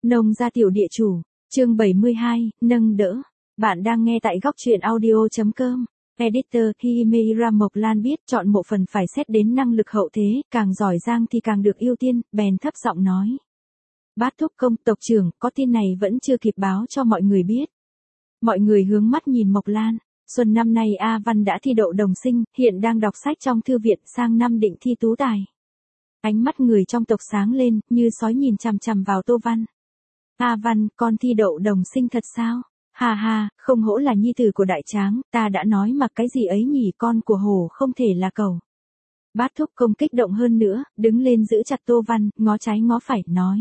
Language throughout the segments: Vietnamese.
Nông gia tiểu địa chủ, chương 72, nâng đỡ. Bạn đang nghe tại góc truyện audio.com. Editor Himira Mộc Lan biết chọn một phần phải xét đến năng lực hậu thế, càng giỏi giang thì càng được ưu tiên, bèn thấp giọng nói. Bát thúc công, tộc trưởng, có tin này vẫn chưa kịp báo cho mọi người biết. Mọi người hướng mắt nhìn Mộc Lan. Xuân năm nay A Văn đã thi đậu đồng sinh, hiện đang đọc sách trong thư viện, sang năm định thi tú tài. Ánh mắt người trong tộc sáng lên, như sói nhìn chằm chằm vào Tô Văn. A Văn, con thi đậu đồng sinh thật sao? Hà hà, không hổ là nhi tử của đại tráng, ta đã nói mà cái gì ấy nhỉ, con của hổ không thể là cẩu. Bát thúc công kích động hơn nữa, đứng lên giữ chặt Tô Văn, ngó trái ngó phải, nói.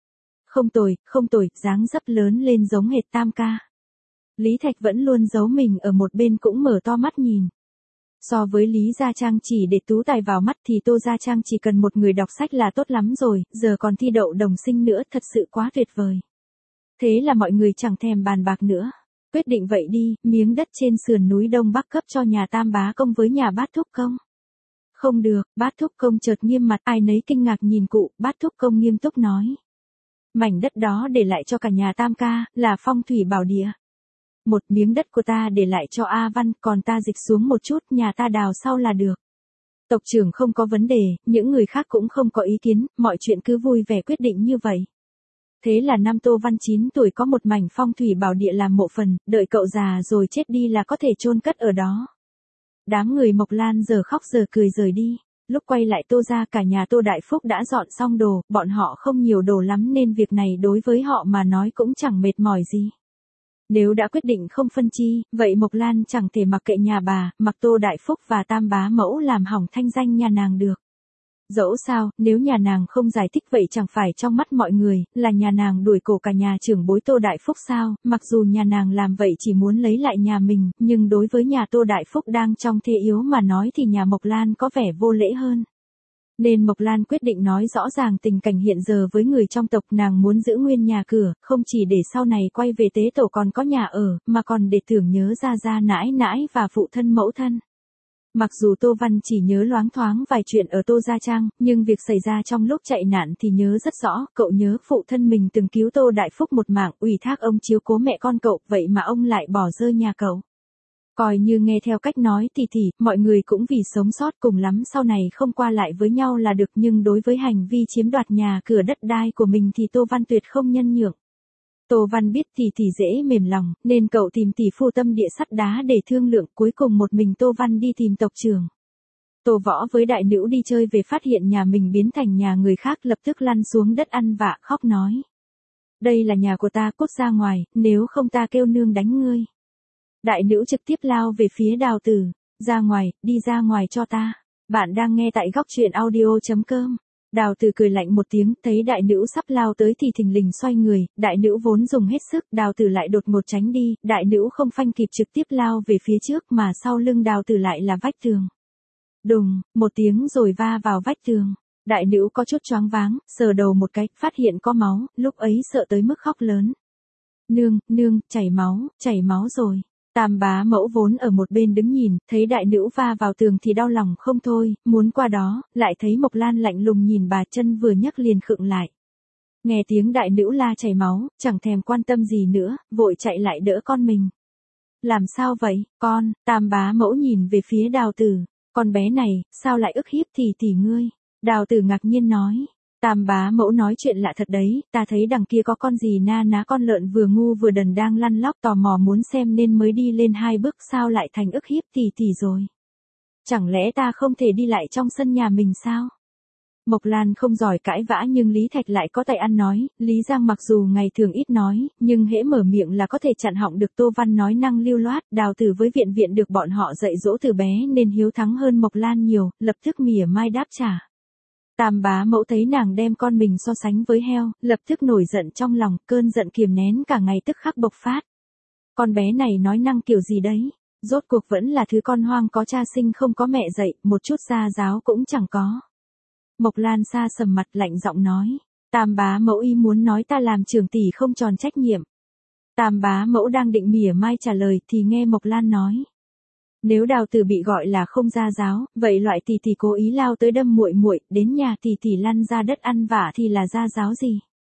Không tồi, dáng dấp lớn lên giống hệt Tam ca. Lý Thạch vẫn luôn giấu mình ở một bên cũng mở to mắt nhìn. So với Lý Gia Trang chỉ để tú tài vào mắt thì Tô Gia Trang chỉ cần một người đọc sách là tốt lắm rồi, giờ còn thi đậu đồng sinh nữa, thật sự quá tuyệt vời. Thế là mọi người chẳng thèm bàn bạc nữa. Quyết định vậy đi, miếng đất trên sườn núi Đông Bắc cấp cho nhà Tam bá công với nhà Bát thúc công. Không được, Bát thúc công chợt nghiêm mặt, ai nấy kinh ngạc nhìn cụ, Bát thúc công nghiêm túc nói. Mảnh đất đó để lại cho cả nhà Tam ca, là phong thủy bảo địa. Một miếng đất của ta để lại cho A Văn, còn ta dịch xuống một chút, nhà ta đào sau là được. Tộc trưởng không có vấn đề, những người khác cũng không có ý kiến, mọi chuyện cứ vui vẻ quyết định như vậy. Thế là năm Tô Văn 9 tuổi có một mảnh phong thủy bảo địa làm mộ phần, đợi cậu già rồi chết đi là có thể chôn cất ở đó. Đám người Mộc Lan giờ khóc giờ cười rời đi. Lúc quay lại Tô ra cả nhà Tô Đại Phúc đã dọn xong đồ, bọn họ không nhiều đồ lắm nên việc này đối với họ mà nói cũng chẳng mệt mỏi gì. Nếu đã quyết định không phân chi, vậy Mộc Lan chẳng thể mặc kệ nhà bà, mặc Tô Đại Phúc và Tam bá mẫu làm hỏng thanh danh nhà nàng được. Dẫu sao, nếu nhà nàng không giải thích vậy chẳng phải trong mắt mọi người, là nhà nàng đuổi cổ cả nhà trưởng bối Tô Đại Phúc sao, mặc dù nhà nàng làm vậy chỉ muốn lấy lại nhà mình, nhưng đối với nhà Tô Đại Phúc đang trong thế yếu mà nói thì nhà Mộc Lan có vẻ vô lễ hơn. Nên Mộc Lan quyết định nói rõ ràng tình cảnh hiện giờ với người trong tộc, nàng muốn giữ nguyên nhà cửa, không chỉ để sau này quay về tế tổ còn có nhà ở, mà còn để tưởng nhớ ra nãi nãi và phụ thân mẫu thân. Mặc dù Tô Văn chỉ nhớ loáng thoáng vài chuyện ở Tô Gia Trang, nhưng việc xảy ra trong lúc chạy nạn thì nhớ rất rõ, cậu nhớ phụ thân mình từng cứu Tô Đại Phúc một mạng, ủy thác ông chiếu cố mẹ con cậu, vậy mà ông lại bỏ rơi nhà cậu. Coi như nghe theo cách nói thì mọi người cũng vì sống sót cùng lắm sau này không qua lại với nhau là được, nhưng đối với hành vi chiếm đoạt nhà cửa đất đai của mình thì Tô Văn tuyệt không nhân nhượng. Tô Văn biết thì dễ mềm lòng, nên cậu tìm tỷ phu tâm địa sắt đá để thương lượng, cuối cùng một mình Tô Văn đi tìm tộc trưởng. Tô Võ với đại nữ đi chơi về phát hiện nhà mình biến thành nhà người khác, lập tức lăn xuống đất ăn vạ khóc nói. Đây là nhà của ta, cút ra ngoài, nếu không ta kêu nương đánh ngươi. Đại nữ trực tiếp lao về phía Đào Tử, ra ngoài, đi ra ngoài cho ta. Bạn đang nghe tại góc truyện audio.com. Đào Tử cười lạnh một tiếng, thấy đại nữ sắp lao tới thì thình lình xoay người, đại nữ vốn dùng hết sức, Đào Tử lại đột ngột tránh đi, đại nữ không phanh kịp trực tiếp lao về phía trước mà sau lưng Đào Tử lại là vách tường. Đùng, một tiếng rồi va vào vách tường. Đại nữ có chút choáng váng, sờ đầu một cái, phát hiện có máu, lúc ấy sợ tới mức khóc lớn. Nương, chảy máu rồi. Tam bá mẫu vốn ở một bên đứng nhìn, thấy đại nữ va vào tường thì đau lòng không thôi, muốn qua đó, lại thấy Mộc Lan lạnh lùng nhìn bà, chân vừa nhấc liền khựng lại. Nghe tiếng đại nữ la chảy máu, chẳng thèm quan tâm gì nữa, vội chạy lại đỡ con mình. Làm sao vậy, con? Tam bá mẫu nhìn về phía Đào Tử, con bé này, sao lại ức hiếp tỷ ngươi? Đào Tử ngạc nhiên nói. Tam bá mẫu nói chuyện lạ thật đấy, ta thấy đằng kia có con gì na ná con lợn vừa ngu vừa đần đang lăn lóc, tò mò muốn xem nên mới đi lên 2 bước, sao lại thành ức hiếp tỷ rồi. Chẳng lẽ ta không thể đi lại trong sân nhà mình sao? Mộc Lan không giỏi cãi vã nhưng Lý Thạch lại có tài ăn nói, Lý Giang mặc dù ngày thường ít nói, nhưng hễ mở miệng là có thể chặn họng được. Tô Văn nói năng lưu loát, Đào Tử với viện được bọn họ dạy dỗ từ bé nên hiếu thắng hơn Mộc Lan nhiều, lập tức mỉa mai đáp trả. Tam bá mẫu thấy nàng đem con mình so sánh với heo, lập tức nổi giận trong lòng, cơn giận kiềm nén cả ngày tức khắc bộc phát. Con bé này nói năng kiểu gì đấy, rốt cuộc vẫn là thứ con hoang, có cha sinh không có mẹ dạy, một chút gia giáo cũng chẳng có. Mộc Lan xa sầm mặt lạnh giọng nói, Tam bá mẫu ý muốn nói ta làm trưởng tỷ không tròn trách nhiệm. Tam bá mẫu đang định mỉa mai trả lời thì nghe Mộc Lan nói. Nếu Đào Tử bị gọi là không gia giáo, vậy loại tỷ cố ý lao tới đâm muội, đến nhà tỷ lăn ra đất ăn vạ thì là gia giáo gì?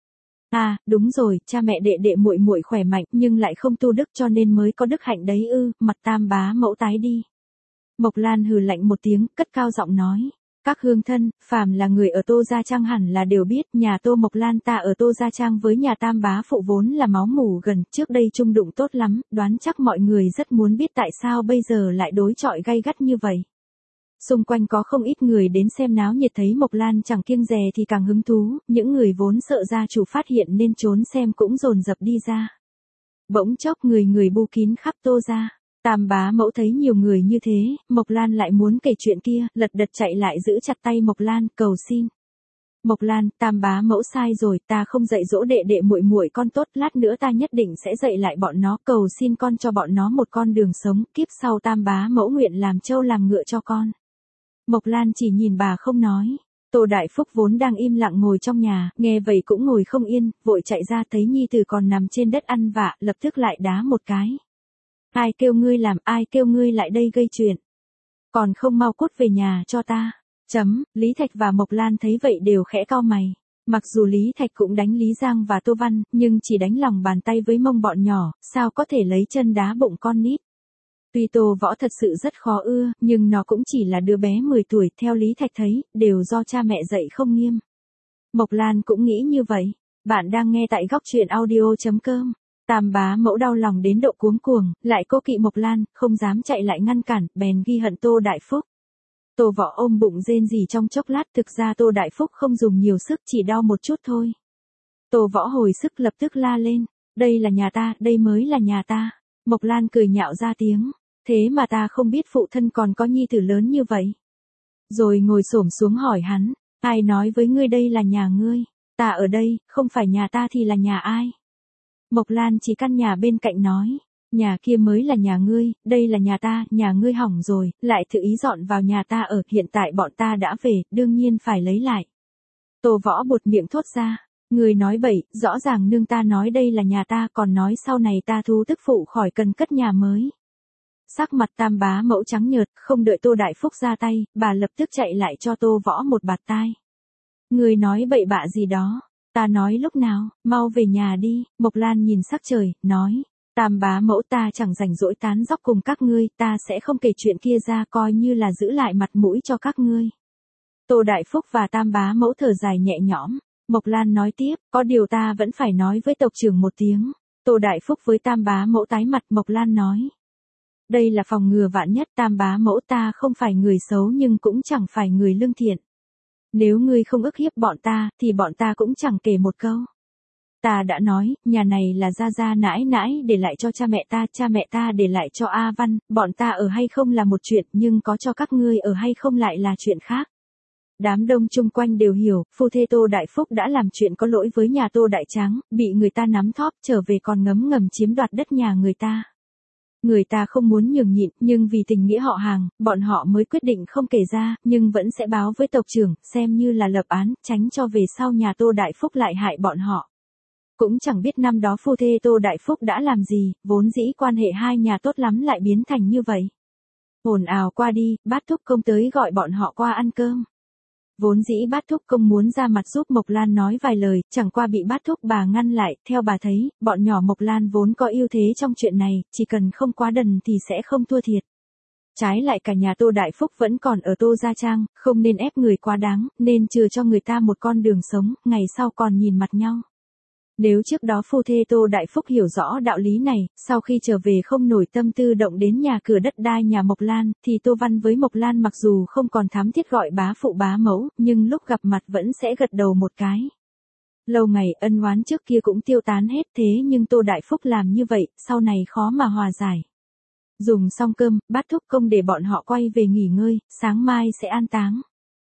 À, đúng rồi, cha mẹ đệ đệ muội muội khỏe mạnh nhưng lại không tu đức cho nên mới có đức hạnh đấy ư, mặt Tam bá mẫu tái đi. Mộc Lan hừ lạnh một tiếng, cất cao giọng nói. Các hương thân, phàm là người ở Tô Gia Trang hẳn là đều biết, nhà Tô Mộc Lan ta ở Tô Gia Trang với nhà Tam bá phụ vốn là máu mủ gần, trước đây chung đụng tốt lắm, đoán chắc mọi người rất muốn biết tại sao bây giờ lại đối chọi gay gắt như vậy. Xung quanh có không ít người đến xem náo nhiệt thấy Mộc Lan chẳng kiêng dè thì càng hứng thú, những người vốn sợ gia chủ phát hiện nên trốn xem cũng dồn dập đi ra. Bỗng chốc người người bu kín khắp Tô Gia. Tam bá mẫu thấy nhiều người như thế, Mộc Lan lại muốn kể chuyện kia, lật đật chạy lại giữ chặt tay Mộc Lan, cầu xin. Mộc Lan, Tam bá mẫu sai rồi, ta không dạy dỗ đệ đệ muội muội con tốt, lát nữa ta nhất định sẽ dạy lại bọn nó, cầu xin con cho bọn nó một con đường sống, kiếp sau Tam bá mẫu nguyện làm trâu làm ngựa cho con. Mộc Lan chỉ nhìn bà không nói. Tô Đại Phúc vốn đang im lặng ngồi trong nhà, nghe vậy cũng ngồi không yên, vội chạy ra thấy nhi tử còn nằm trên đất ăn vạ, lập tức lại đá một cái. Ai kêu ngươi làm, ai kêu ngươi lại đây gây chuyện. Còn không mau cút về nhà cho ta. Lý Thạch và Mộc Lan thấy vậy đều khẽ cau mày. Mặc dù Lý Thạch cũng đánh Lý Giang và Tô Văn, nhưng chỉ đánh lòng bàn tay với mông bọn nhỏ, sao có thể lấy chân đá bụng con nít. Tuy Tô Võ thật sự rất khó ưa, nhưng nó cũng chỉ là đứa bé 10 tuổi, theo Lý Thạch thấy, đều do cha mẹ dạy không nghiêm. Mộc Lan cũng nghĩ như vậy. Bạn đang nghe tại góc truyện audio.com. Tam bá mẫu đau lòng đến độ cuống cuồng, lại cố kỵ Mộc Lan, không dám chạy lại ngăn cản, bèn ghi hận Tô Đại Phúc. Tô Võ ôm bụng rên rỉ trong chốc lát, thực ra Tô Đại Phúc không dùng nhiều sức, chỉ đau một chút thôi. Tô Võ hồi sức lập tức la lên, đây là nhà ta, đây mới là nhà ta. Mộc Lan cười nhạo ra tiếng, thế mà ta không biết phụ thân còn có nhi tử lớn như vậy. Rồi ngồi xổm xuống hỏi hắn, ai nói với ngươi đây là nhà ngươi, ta ở đây, không phải nhà ta thì là nhà ai. Mộc Lan chỉ căn nhà bên cạnh nói, nhà kia mới là nhà ngươi, đây là nhà ngươi hỏng rồi, lại tự ý dọn vào nhà ta ở, hiện tại bọn ta đã về, đương nhiên phải lấy lại. Tô Võ buột miệng thốt ra, ngươi nói bậy, rõ ràng nương ta nói đây là nhà ta, còn nói sau này ta thu tức phụ khỏi cần cất nhà mới. Sắc mặt Tam bá mẫu trắng nhợt, không đợi Tô Đại Phúc ra tay, bà lập tức chạy lại cho Tô Võ một bạt tai. Ngươi nói bậy bạ gì đó. Ta nói lúc nào, mau về nhà đi. Mộc Lan nhìn sắc trời, nói, Tam bá mẫu ta chẳng rảnh rỗi tán dóc cùng các ngươi, ta sẽ không kể chuyện kia ra, coi như là giữ lại mặt mũi cho các ngươi. Tô Đại Phúc và Tam bá mẫu thở dài nhẹ nhõm. Mộc Lan nói tiếp, có điều ta vẫn phải nói với tộc trưởng một tiếng. Tô Đại Phúc với Tam bá mẫu tái mặt, Mộc Lan nói, đây là phòng ngừa vạn nhất, Tam bá mẫu ta không phải người xấu nhưng cũng chẳng phải người lương thiện. Nếu ngươi không ức hiếp bọn ta, thì bọn ta cũng chẳng kể một câu. Ta đã nói, nhà này là gia gia nãi nãi để lại cho cha mẹ ta để lại cho A Văn, bọn ta ở hay không là một chuyện, nhưng có cho các ngươi ở hay không lại là chuyện khác. Đám đông chung quanh đều hiểu, phu thê Tô Đại Phúc đã làm chuyện có lỗi với nhà Tô Đại Tráng, bị người ta nắm thóp, trở về còn ngấm ngầm chiếm đoạt đất nhà người ta. Người ta không muốn nhường nhịn, nhưng vì tình nghĩa họ hàng, bọn họ mới quyết định không kể ra, nhưng vẫn sẽ báo với tộc trưởng, xem như là lập án, tránh cho về sau nhà Tô Đại Phúc lại hại bọn họ. Cũng chẳng biết năm đó phu thê Tô Đại Phúc đã làm gì, vốn dĩ quan hệ hai nhà tốt lắm lại biến thành như vậy. Ồn ào qua đi, Bát Thúc Công tới gọi bọn họ qua ăn cơm. Vốn dĩ Bát Thúc Công muốn ra mặt giúp Mộc Lan nói vài lời, chẳng qua bị Bát Thúc bà ngăn lại, theo bà thấy, bọn nhỏ Mộc Lan vốn có ưu thế trong chuyện này, chỉ cần không quá đần thì sẽ không thua thiệt. Trái lại cả nhà Tô Đại Phúc vẫn còn ở Tô Gia Trang, không nên ép người quá đáng, nên chừa cho người ta một con đường sống, ngày sau còn nhìn mặt nhau. Nếu trước đó phu thê Tô Đại Phúc hiểu rõ đạo lý này, sau khi trở về không nổi tâm tư động đến nhà cửa đất đai nhà Mộc Lan, thì Tô Văn với Mộc Lan mặc dù không còn thám thiết gọi bá phụ bá mẫu, nhưng lúc gặp mặt vẫn sẽ gật đầu một cái. Lâu ngày ân oán trước kia cũng tiêu tán hết, thế nhưng Tô Đại Phúc làm như vậy, sau này khó mà hòa giải. Dùng xong cơm, Bát Thúc Công để bọn họ quay về nghỉ ngơi, sáng mai sẽ an táng.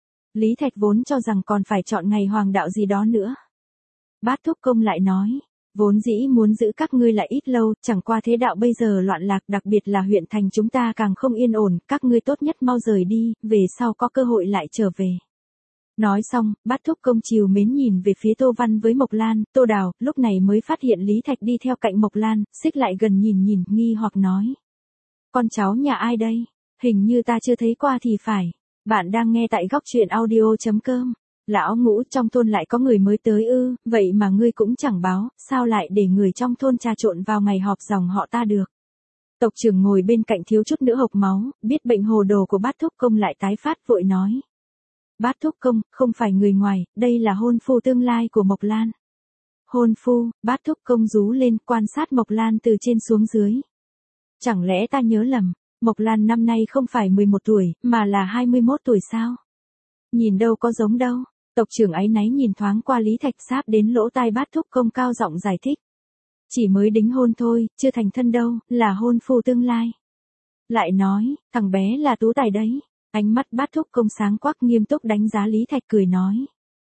Lý Thạch vốn cho rằng còn phải chọn ngày hoàng đạo gì đó nữa. Bát Thúc Công lại nói, vốn dĩ muốn giữ các ngươi lại ít lâu, chẳng qua thế đạo bây giờ loạn lạc, đặc biệt là huyện thành chúng ta càng không yên ổn, các ngươi tốt nhất mau rời đi, về sau có cơ hội lại trở về. Nói xong, Bát Thúc Công trìu mến nhìn về phía Tô Văn với Mộc Lan, Tô Đào, lúc này mới phát hiện Lý Thạch đi theo cạnh Mộc Lan, xích lại gần nhìn, nghi hoặc nói. Con cháu nhà ai đây? Hình như ta chưa thấy qua thì phải. Bạn đang nghe tại góc truyện audio.com. Lão Ngũ, trong thôn lại có người mới tới ư, vậy mà ngươi cũng chẳng báo, sao lại để người trong thôn trà trộn vào ngày họp dòng họ ta được. Tộc trưởng ngồi bên cạnh thiếu chút nữa hộc máu, biết bệnh hồ đồ của Bát Thúc Công lại tái phát vội nói. Bát Thúc Công, không phải người ngoài, đây là hôn phu tương lai của Mộc Lan. Hôn phu, Bát Thúc Công rú lên quan sát Mộc Lan từ trên xuống dưới. Chẳng lẽ ta nhớ lầm, Mộc Lan năm nay không phải 11 tuổi, mà là 21 tuổi sao? Nhìn đâu có giống đâu. Tộc trưởng áy náy nhìn thoáng qua Lý Thạch sáp đến lỗ tai Bát Thúc Công cao giọng giải thích. Chỉ mới đính hôn thôi, chưa thành thân đâu, là hôn phu tương lai. Lại nói, thằng bé là tú tài đấy. Ánh mắt Bát Thúc Công sáng quắc nghiêm túc đánh giá Lý Thạch cười nói.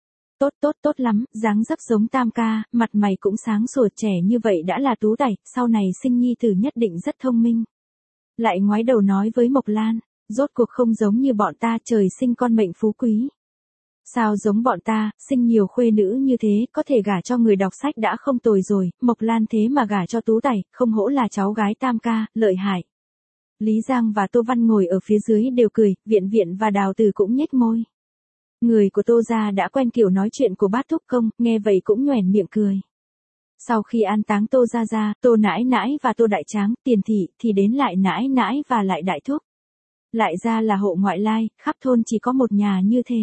Tốt lắm, dáng dấp giống Tam ca, mặt mày cũng sáng sủa, trẻ như vậy đã là tú tài, sau này sinh nhi tử nhất định rất thông minh. Lại ngoái đầu nói với Mộc Lan, rốt cuộc không giống như bọn ta, trời sinh con mệnh phú quý. Sao giống bọn ta, sinh nhiều khuê nữ như thế, có thể gả cho người đọc sách đã không tồi rồi, Mộc Lan thế mà gả cho tú tài, không hổ là cháu gái Tam ca, lợi hại. Lý Giang và Tô Văn ngồi ở phía dưới đều cười, Viện Viện và Đào Từ cũng nhếch môi. Người của Tô gia đã quen kiểu nói chuyện của Bát Thúc Công, nghe vậy cũng nhoẻn miệng cười. Sau khi an táng Tô gia gia, Tô nãi nãi và Tô đại tráng, Tiền thị thì đến lại nãi nãi và lại đại thúc. Lại gia là hộ ngoại lai, khắp thôn chỉ có một nhà như thế.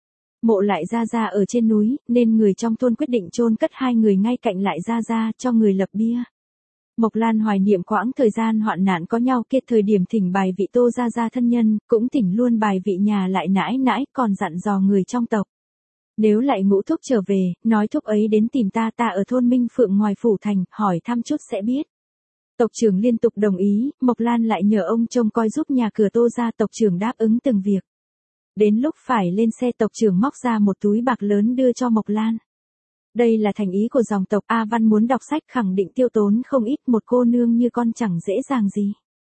Mộ lại gia gia ở trên núi, nên người trong thôn quyết định chôn cất hai người ngay cạnh lại gia gia cho người lập bia. Mộc Lan hoài niệm quãng thời gian hoạn nạn có nhau kia, thời điểm thỉnh bài vị Tô gia gia thân nhân, cũng thỉnh luôn bài vị nhà lại nãi nãi, còn dặn dò người trong tộc. Nếu lại Ngũ thúc trở về, nói thúc ấy đến tìm ta ở thôn Minh Phượng ngoài phủ thành, hỏi thăm chút sẽ biết. Tộc trưởng liên tục đồng ý, Mộc Lan lại nhờ ông trông coi giúp nhà cửa Tô gia, tộc trưởng đáp ứng từng việc. Đến lúc phải lên xe, tộc trưởng móc ra một túi bạc lớn đưa cho Mộc Lan. Đây là thành ý của dòng tộc, A Văn muốn đọc sách khẳng định tiêu tốn không ít, một cô nương như con chẳng dễ dàng gì.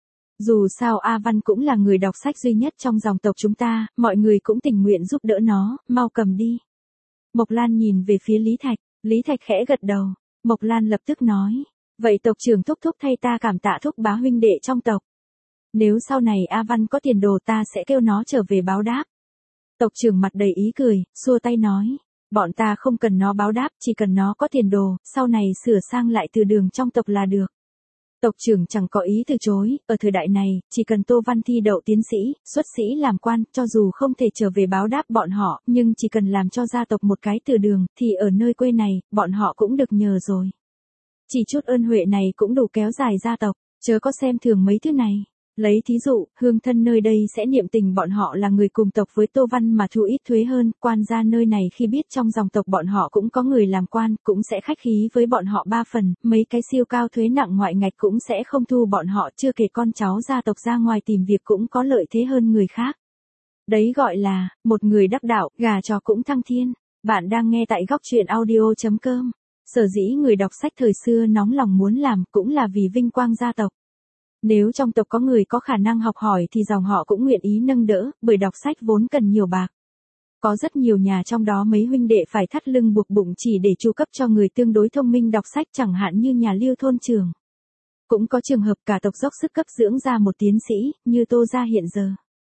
Dù sao A Văn cũng là người đọc sách duy nhất trong dòng tộc chúng ta, mọi người cũng tình nguyện giúp đỡ nó, mau cầm đi. Mộc Lan nhìn về phía Lý Thạch khẽ gật đầu, Mộc Lan lập tức nói, vậy tộc trưởng thúc thay ta cảm tạ thúc bá huynh đệ trong tộc. Nếu sau này A Văn có tiền đồ ta sẽ kêu nó trở về báo đáp. Tộc trưởng mặt đầy ý cười, xua tay nói, bọn ta không cần nó báo đáp, chỉ cần nó có tiền đồ, sau này sửa sang lại từ đường trong tộc là được. Tộc trưởng chẳng có ý từ chối, ở thời đại này, chỉ cần Tô Văn thi đậu tiến sĩ, xuất sĩ làm quan, cho dù không thể trở về báo đáp bọn họ, nhưng chỉ cần làm cho gia tộc một cái từ đường, thì ở nơi quê này, bọn họ cũng được nhờ rồi. Chỉ chút ơn huệ này cũng đủ kéo dài gia tộc, chớ có xem thường mấy thứ này. Lấy thí dụ, hương thân nơi đây sẽ niệm tình bọn họ là người cùng tộc với Tô Văn mà thu ít thuế hơn, quan gia nơi này khi biết trong dòng tộc bọn họ cũng có người làm quan, cũng sẽ khách khí với bọn họ 3 phần, mấy cái siêu cao thuế nặng ngoại ngạch cũng sẽ không thu bọn họ, chưa kể con cháu gia tộc ra ngoài tìm việc cũng có lợi thế hơn người khác. Đấy gọi là, một người đắc đạo, gà chó cũng thăng thiên. Bạn đang nghe tại góc truyện audio.com. Sở dĩ người đọc sách thời xưa nóng lòng muốn làm cũng là vì vinh quang gia tộc. Nếu trong tộc có người có khả năng học hỏi thì dòng họ cũng nguyện ý nâng đỡ, bởi đọc sách vốn cần nhiều bạc. Có rất nhiều nhà trong đó mấy huynh đệ phải thắt lưng buộc bụng chỉ để chu cấp cho người tương đối thông minh đọc sách, chẳng hạn như nhà Liêu thôn trường. Cũng có trường hợp cả tộc dốc sức cấp dưỡng ra một tiến sĩ, như Tô gia hiện giờ.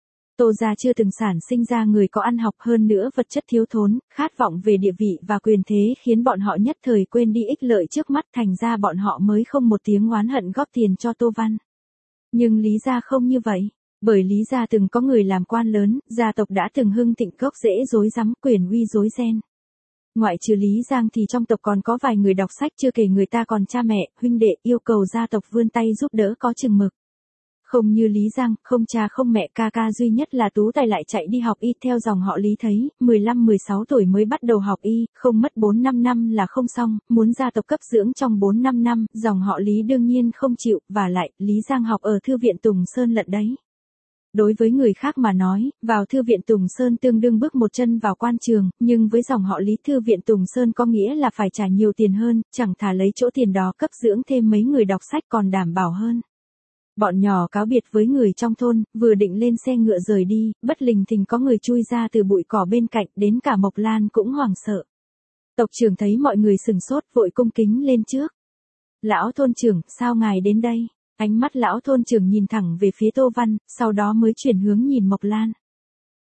Tô gia chưa từng sản sinh ra người có ăn học, hơn nữa vật chất thiếu thốn, khát vọng về địa vị và quyền thế khiến bọn họ nhất thời quên đi ích lợi trước mắt, thành ra bọn họ mới không một tiếng oán hận góp tiền cho Tô Văn. Nhưng Lý gia không như vậy, bởi Lý gia từng có người làm quan lớn, gia tộc đã từng hưng thịnh, gốc rễ rối rắm, quyền uy rối ren. Ngoại trừ Lý Giang thì trong tộc còn có vài người đọc sách, chưa kể người ta còn cha mẹ, huynh đệ, yêu cầu gia tộc vươn tay giúp đỡ có chừng mực. Không như Lý Giang, không cha không mẹ, ca duy nhất là tú tài lại chạy đi học y theo dòng họ Lý thấy, 15-16 tuổi mới bắt đầu học y, không mất 4-5 năm là không xong, muốn gia tộc cấp dưỡng trong 4-5 năm, dòng họ Lý đương nhiên không chịu, và lại, Lý Giang học ở Thư viện Tùng Sơn lận đấy. Đối với người khác mà nói, vào Thư viện Tùng Sơn tương đương bước một chân vào quan trường, nhưng với dòng họ Lý, Thư viện Tùng Sơn có nghĩa là phải trả nhiều tiền hơn, chẳng thà lấy chỗ tiền đó cấp dưỡng thêm mấy người đọc sách còn đảm bảo hơn. Bọn nhỏ cáo biệt với người trong thôn, vừa định lên xe ngựa rời đi, bất lình thình có người chui ra từ bụi cỏ bên cạnh, đến cả Mộc Lan cũng hoảng sợ. Tộc trưởng thấy mọi người sừng sốt, vội cung kính lên trước. Lão thôn trưởng, sao ngài đến đây? Ánh mắt lão thôn trưởng nhìn thẳng về phía Tô Văn, sau đó mới chuyển hướng nhìn Mộc Lan.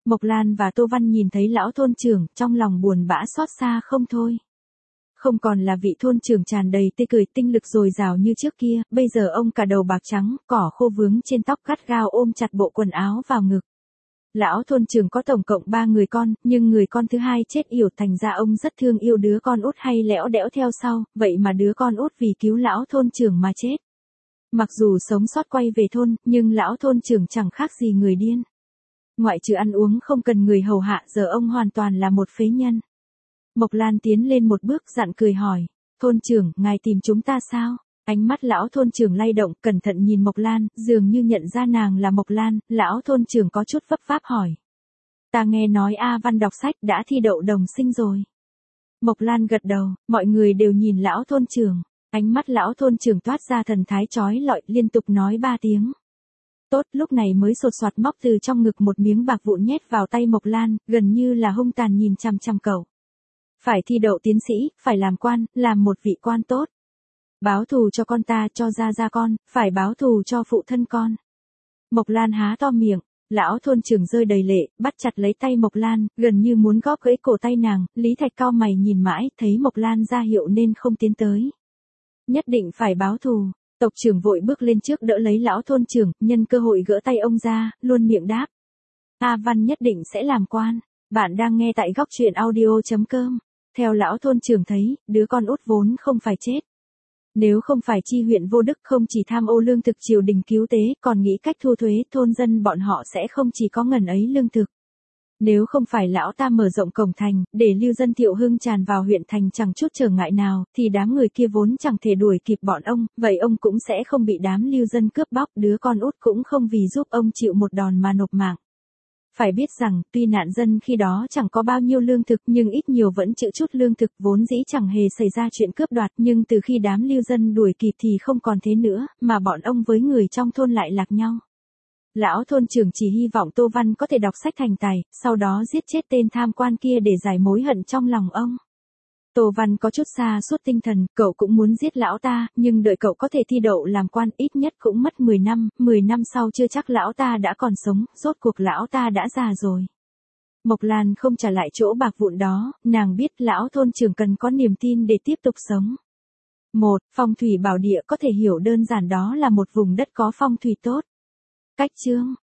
Mộc Lan và Tô Văn nhìn thấy lão thôn trưởng, trong lòng buồn bã xót xa không thôi. Không còn là vị thôn trưởng tràn đầy tươi cười tinh lực dồi dào như trước kia, bây giờ ông cả đầu bạc trắng, cỏ khô vướng trên tóc gắt gao ôm chặt bộ quần áo vào ngực. Lão thôn trưởng có tổng cộng 3 người con, nhưng người con thứ hai chết yểu, thành ra ông rất thương yêu đứa con út hay lẽo đẽo theo sau, vậy mà đứa con út vì cứu lão thôn trưởng mà chết. Mặc dù sống sót quay về thôn, nhưng lão thôn trưởng chẳng khác gì người điên. Ngoại trừ ăn uống không cần người hầu hạ, giờ ông hoàn toàn là một phế nhân. Mộc Lan tiến lên một bước dặn cười hỏi, thôn trưởng, ngài tìm chúng ta sao? Ánh mắt lão thôn trưởng lay động, cẩn thận nhìn Mộc Lan, dường như nhận ra nàng là Mộc Lan, lão thôn trưởng có chút vấp váp hỏi. Ta nghe nói A Văn đọc sách đã thi đậu đồng sinh rồi. Mộc Lan gật đầu, mọi người đều nhìn lão thôn trưởng, ánh mắt lão thôn trưởng toát ra thần thái chói lọi, liên tục nói 3 tiếng. Tốt, lúc này mới sột soạt móc từ trong ngực một miếng bạc vụn nhét vào tay Mộc Lan, gần như là hung tàn nhìn chằm chằm cậu. Phải thi đậu tiến sĩ, phải làm quan, làm một vị quan tốt. Báo thù cho con ta, cho gia con, phải báo thù cho phụ thân con. Mộc Lan há to miệng, lão thôn trưởng rơi đầy lệ, bắt chặt lấy tay Mộc Lan, gần như muốn góp gãy cổ tay nàng, Lý Thạch cau mày nhìn mãi, thấy Mộc Lan ra hiệu nên không tiến tới. Nhất định phải báo thù. Tộc trưởng vội bước lên trước đỡ lấy lão thôn trưởng, nhân cơ hội gỡ tay ông ra, luôn miệng đáp. A Văn nhất định sẽ làm quan. Bạn đang nghe tại góc truyện audio.com. Theo lão thôn trưởng thấy, đứa con út vốn không phải chết. Nếu không phải chi huyện vô đức không chỉ tham ô lương thực triều đình cứu tế, còn nghĩ cách thu thuế, thôn dân bọn họ sẽ không chỉ có ngần ấy lương thực. Nếu không phải lão ta mở rộng cổng thành, để lưu dân Thiệu Hưng tràn vào huyện thành chẳng chút trở ngại nào, thì đám người kia vốn chẳng thể đuổi kịp bọn ông, vậy ông cũng sẽ không bị đám lưu dân cướp bóc, đứa con út cũng không vì giúp ông chịu một đòn mà nộp mạng. Phải biết rằng, tuy nạn dân khi đó chẳng có bao nhiêu lương thực nhưng ít nhiều vẫn trữ chút lương thực, vốn dĩ chẳng hề xảy ra chuyện cướp đoạt, nhưng từ khi đám lưu dân đuổi kịp thì không còn thế nữa, mà bọn ông với người trong thôn lại lạc nhau. Lão thôn trưởng chỉ hy vọng Tô Văn có thể đọc sách thành tài, sau đó giết chết tên tham quan kia để giải mối hận trong lòng ông. Tô Văn có chút sa sút tinh thần, cậu cũng muốn giết lão ta, nhưng đợi cậu có thể thi đậu làm quan ít nhất cũng mất 10 năm sau chưa chắc lão ta đã còn sống, rốt cuộc lão ta đã già rồi. Mộc Lan không trả lại chỗ bạc vụn đó, nàng biết lão thôn trưởng cần có niềm tin để tiếp tục sống. 1. Phong thủy bảo địa có thể hiểu đơn giản đó là một vùng đất có phong thủy tốt. Cách chương